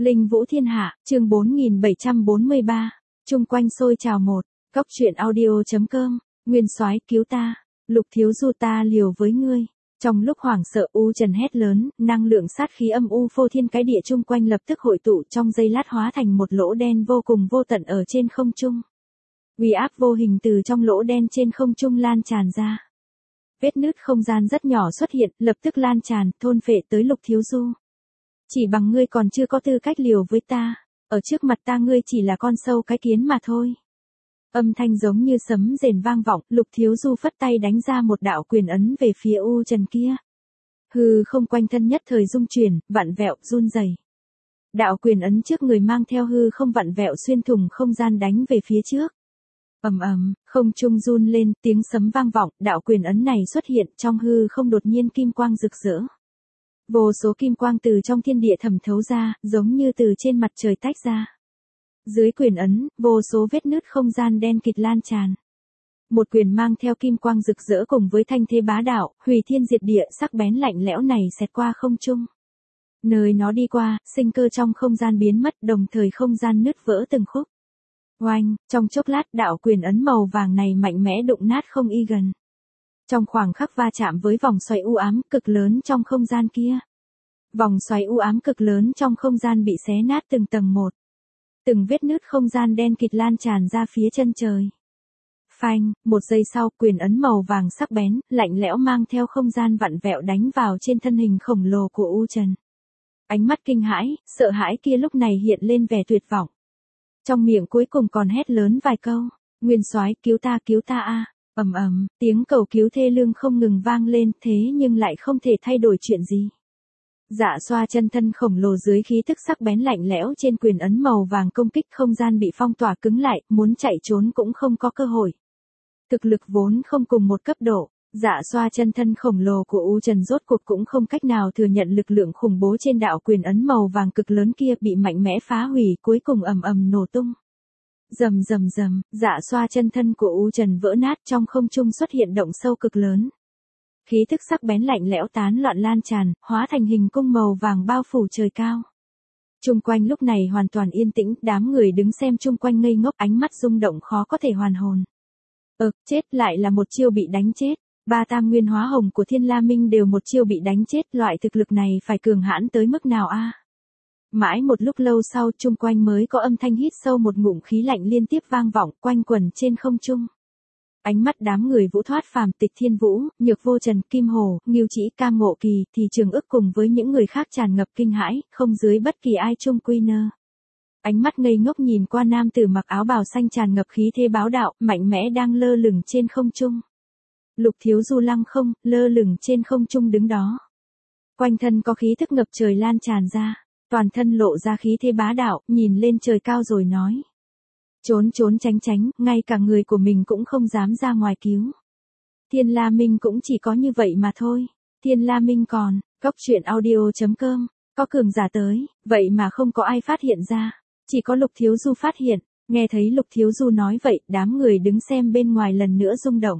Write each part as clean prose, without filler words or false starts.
Linh Vũ Thiên Hạ, chương 4743. Chung quanh sôi trào một. Cóc truyện audio.com. Nguyên Soái cứu ta. Lục Thiếu Du ta liều với ngươi. Trong lúc hoảng sợ U Trần hét lớn, năng lượng sát khí âm u phô thiên cái địa chung quanh lập tức hội tụ trong giây lát hóa thành một lỗ đen vô cùng vô tận ở trên không trung. Uy áp vô hình từ trong lỗ đen trên không trung lan tràn ra. Vết nứt không gian rất nhỏ xuất hiện, lập tức lan tràn, thôn phệ tới Lục Thiếu Du. Chỉ bằng ngươi còn chưa có tư cách liều với ta, ở trước mặt ta ngươi chỉ là con sâu cái kiến mà thôi. Âm thanh giống như sấm rền vang vọng, Lục Thiếu Du phất tay đánh ra một đạo quyền ấn về phía U Trần kia. Hư không quanh thân nhất thời rung chuyển, vặn vẹo, run rẩy. Đạo quyền ấn trước người mang theo hư không vặn vẹo xuyên thủng không gian đánh về phía trước. Ầm ầm, không trung run lên, tiếng sấm vang vọng, đạo quyền ấn này xuất hiện trong hư không đột nhiên kim quang rực rỡ. Vô số kim quang từ trong thiên địa thẩm thấu ra, giống như từ trên mặt trời tách ra. Dưới quyền ấn, vô số vết nứt không gian đen kịt lan tràn. Một quyền mang theo kim quang rực rỡ cùng với thanh thế bá đạo, hủy thiên diệt địa, sắc bén lạnh lẽo này xẹt qua không trung. Nơi nó đi qua, sinh cơ trong không gian biến mất, đồng thời không gian nứt vỡ từng khúc. Oanh, trong chốc lát đạo quyền ấn màu vàng này mạnh mẽ đụng nát không y gần. Trong khoảng khắc va chạm với vòng xoáy u ám cực lớn trong không gian kia. Vòng xoáy u ám cực lớn trong không gian bị xé nát từng tầng một. Từng vết nứt không gian đen kịt lan tràn ra phía chân trời. Phanh, một giây sau quyền ấn màu vàng sắc bén, lạnh lẽo mang theo không gian vặn vẹo đánh vào trên thân hình khổng lồ của U Trần. Ánh mắt kinh hãi, sợ hãi kia lúc này hiện lên vẻ tuyệt vọng. Trong miệng cuối cùng còn hét lớn vài câu, Nguyên Soái cứu ta a. Ầm ầm, tiếng cầu cứu thê lương không ngừng vang lên, thế nhưng lại không thể thay đổi chuyện gì. Dạ xoa chân thân khổng lồ dưới khí tức sắc bén lạnh lẽo trên quyền ấn màu vàng công kích không gian bị phong tỏa cứng lại, muốn chạy trốn cũng không có cơ hội. Thực lực vốn không cùng một cấp độ, dạ xoa chân thân khổng lồ của U Trần rốt cuộc cũng không cách nào thừa nhận lực lượng khủng bố trên đạo quyền ấn màu vàng cực lớn kia bị mạnh mẽ phá hủy, cuối cùng ầm ầm nổ tung. Rầm rầm rầm, dạ xoa chân thân của U Trần vỡ nát, trong không trung xuất hiện động sâu cực lớn. Khí thức sắc bén lạnh lẽo tán loạn lan tràn, hóa thành hình cung màu vàng bao phủ trời cao. Chung quanh lúc này hoàn toàn yên tĩnh, đám người đứng xem chung quanh ngây ngốc, ánh mắt rung động khó có thể hoàn hồn. Chết, lại là một chiêu bị đánh chết. Ba tam nguyên hóa hồng của Thiên La Minh đều một chiêu bị đánh chết, loại thực lực này phải cường hãn tới mức nào a? Mãi một lúc lâu sau chung quanh mới có âm thanh hít sâu một ngụm khí lạnh liên tiếp vang vọng quanh quẩn trên không trung. Ánh mắt đám người Vũ Thoát Phàm, Tịch Thiên Vũ, Nhược Vô Trần, Kim Hồ, Ngưu Chỉ, Cam Ngộ Kỳ, thì Trường Ức cùng với những người khác tràn ngập kinh hãi, không dưới bất kỳ ai chung quy nơ. Ánh mắt ngây ngốc nhìn qua nam tử mặc áo bào xanh tràn ngập khí thế bá đạo, mạnh mẽ đang lơ lửng trên không trung. Lục Thiếu Du lăng không, lơ lửng trên không trung đứng đó. Quanh thân có khí thức ngập trời lan tràn ra, toàn thân lộ ra khí thế bá đạo, nhìn lên trời cao rồi nói. Trốn tránh, ngay cả người của mình cũng không dám ra ngoài cứu. Thiên La Minh cũng chỉ có như vậy mà thôi. Thiên La Minh còn, cóc truyện audio.com, có cường giả tới, vậy mà không có ai phát hiện ra. Chỉ có Lục Thiếu Du phát hiện, nghe thấy Lục Thiếu Du nói vậy, đám người đứng xem bên ngoài lần nữa rung động.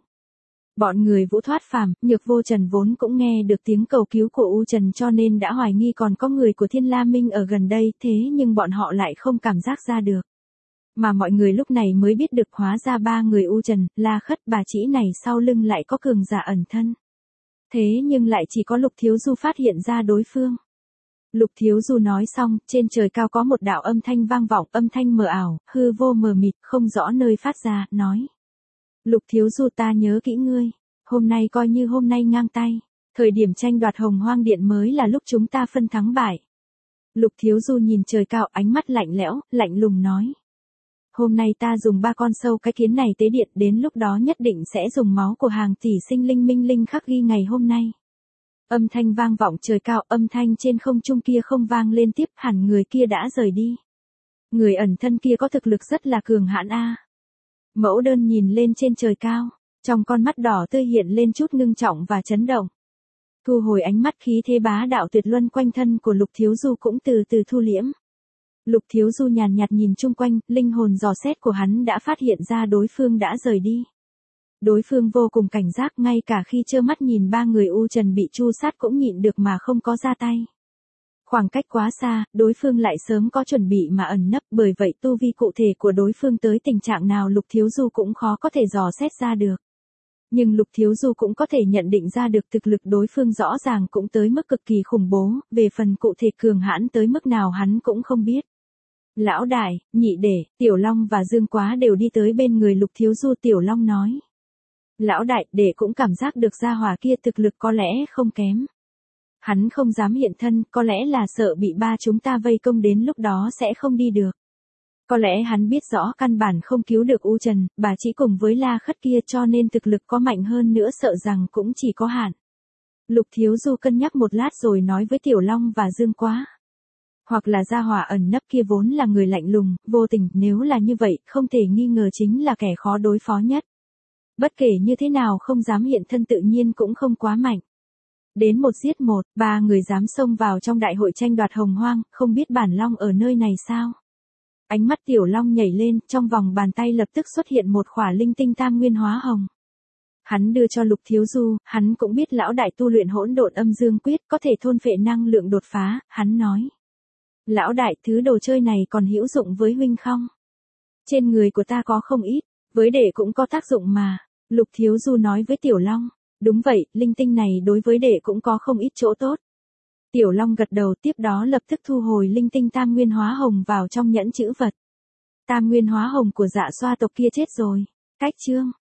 Bọn người Vũ Thoát Phàm, Nhược Vô Trần vốn cũng nghe được tiếng cầu cứu của U Trần cho nên đã hoài nghi còn có người của Thiên La Minh ở gần đây, thế nhưng bọn họ lại không cảm giác ra được. Mà mọi người lúc này mới biết được hóa ra ba người U Trần, La Khất, Bà Trĩ này sau lưng lại có cường giả ẩn thân. Thế nhưng lại chỉ có Lục Thiếu Du phát hiện ra đối phương. Lục Thiếu Du nói xong, trên trời cao có một đạo âm thanh vang vọng, âm thanh mờ ảo, hư vô mờ mịt, không rõ nơi phát ra, nói. Lục Thiếu Du ta nhớ kỹ ngươi, hôm nay coi như hôm nay ngang tay, thời điểm tranh đoạt Hồng Hoang Điện mới là lúc chúng ta phân thắng bại. Lục Thiếu Du nhìn trời cao, ánh mắt lạnh lẽo, lạnh lùng nói. Hôm nay ta dùng 3 con sâu cái kiến này tế điện, đến lúc đó nhất định sẽ dùng máu của hàng tỷ sinh linh minh linh khắc ghi ngày hôm nay. Âm thanh vang vọng trời cao, âm thanh trên không trung kia không vang lên tiếp, hẳn người kia đã rời đi. Người ẩn thân kia có thực lực rất là cường hãn a. Mẫu Đơn nhìn lên trên trời cao, trong con mắt đỏ tươi hiện lên chút ngưng trọng và chấn động. Thu hồi ánh mắt, khí thế bá đạo tuyệt luân quanh thân của Lục Thiếu Du cũng từ từ thu liễm. Lục Thiếu Du nhàn nhạt nhìn chung quanh, linh hồn dò xét của hắn đã phát hiện ra đối phương đã rời đi. Đối phương vô cùng cảnh giác, ngay cả khi trơ mắt nhìn ba người U Trần bị tru sát cũng nhịn được mà không có ra tay. Khoảng cách quá xa, đối phương lại sớm có chuẩn bị mà ẩn nấp, bởi vậy tu vi cụ thể của đối phương tới tình trạng nào Lục Thiếu Du cũng khó có thể dò xét ra được. Nhưng Lục Thiếu Du cũng có thể nhận định ra được thực lực đối phương rõ ràng cũng tới mức cực kỳ khủng bố, về phần cụ thể cường hãn tới mức nào hắn cũng không biết. Lão đại, nhị đệ, Tiểu Long và Dương Quá đều đi tới bên người Lục Thiếu Du. Tiểu Long nói. Lão đại, đệ cũng cảm giác được gia hỏa kia thực lực có lẽ không kém. Hắn không dám hiện thân, có lẽ là sợ bị ba chúng ta vây công, đến lúc đó sẽ không đi được. Có lẽ hắn biết rõ căn bản không cứu được U Trần, bà chỉ cùng với La Khất kia, cho nên thực lực có mạnh hơn nữa sợ rằng cũng chỉ có hạn. Lục Thiếu Du cân nhắc một lát rồi nói với Tiểu Long và Dương Quá. Hoặc là gia hỏa ẩn nấp kia vốn là người lạnh lùng, vô tình, nếu là như vậy, không thể nghi ngờ chính là kẻ khó đối phó nhất. Bất kể như thế nào không dám hiện thân tự nhiên cũng không quá mạnh. Đến một giết một, ba người dám xông vào trong đại hội tranh đoạt hồng hoang, không biết bản long ở nơi này sao? Ánh mắt Tiểu Long nhảy lên, trong vòng bàn tay lập tức xuất hiện một khỏa linh tinh tam nguyên hóa hồng. Hắn đưa cho Lục Thiếu Du, hắn cũng biết lão đại tu luyện hỗn độn âm dương quyết, có thể thôn phệ năng lượng đột phá, hắn nói. Lão đại, thứ đồ chơi này còn hữu dụng với huynh không? Trên người của ta có không ít, với đệ cũng có tác dụng mà. Lục Thiếu Du nói với Tiểu Long. Đúng vậy, linh tinh này đối với đệ cũng có không ít chỗ tốt. Tiểu Long gật đầu, tiếp đó lập tức thu hồi linh tinh tam nguyên hóa hồng vào trong nhẫn chữ vật. Tam nguyên hóa hồng của Dạ Xoa tộc kia chết rồi. Cách chương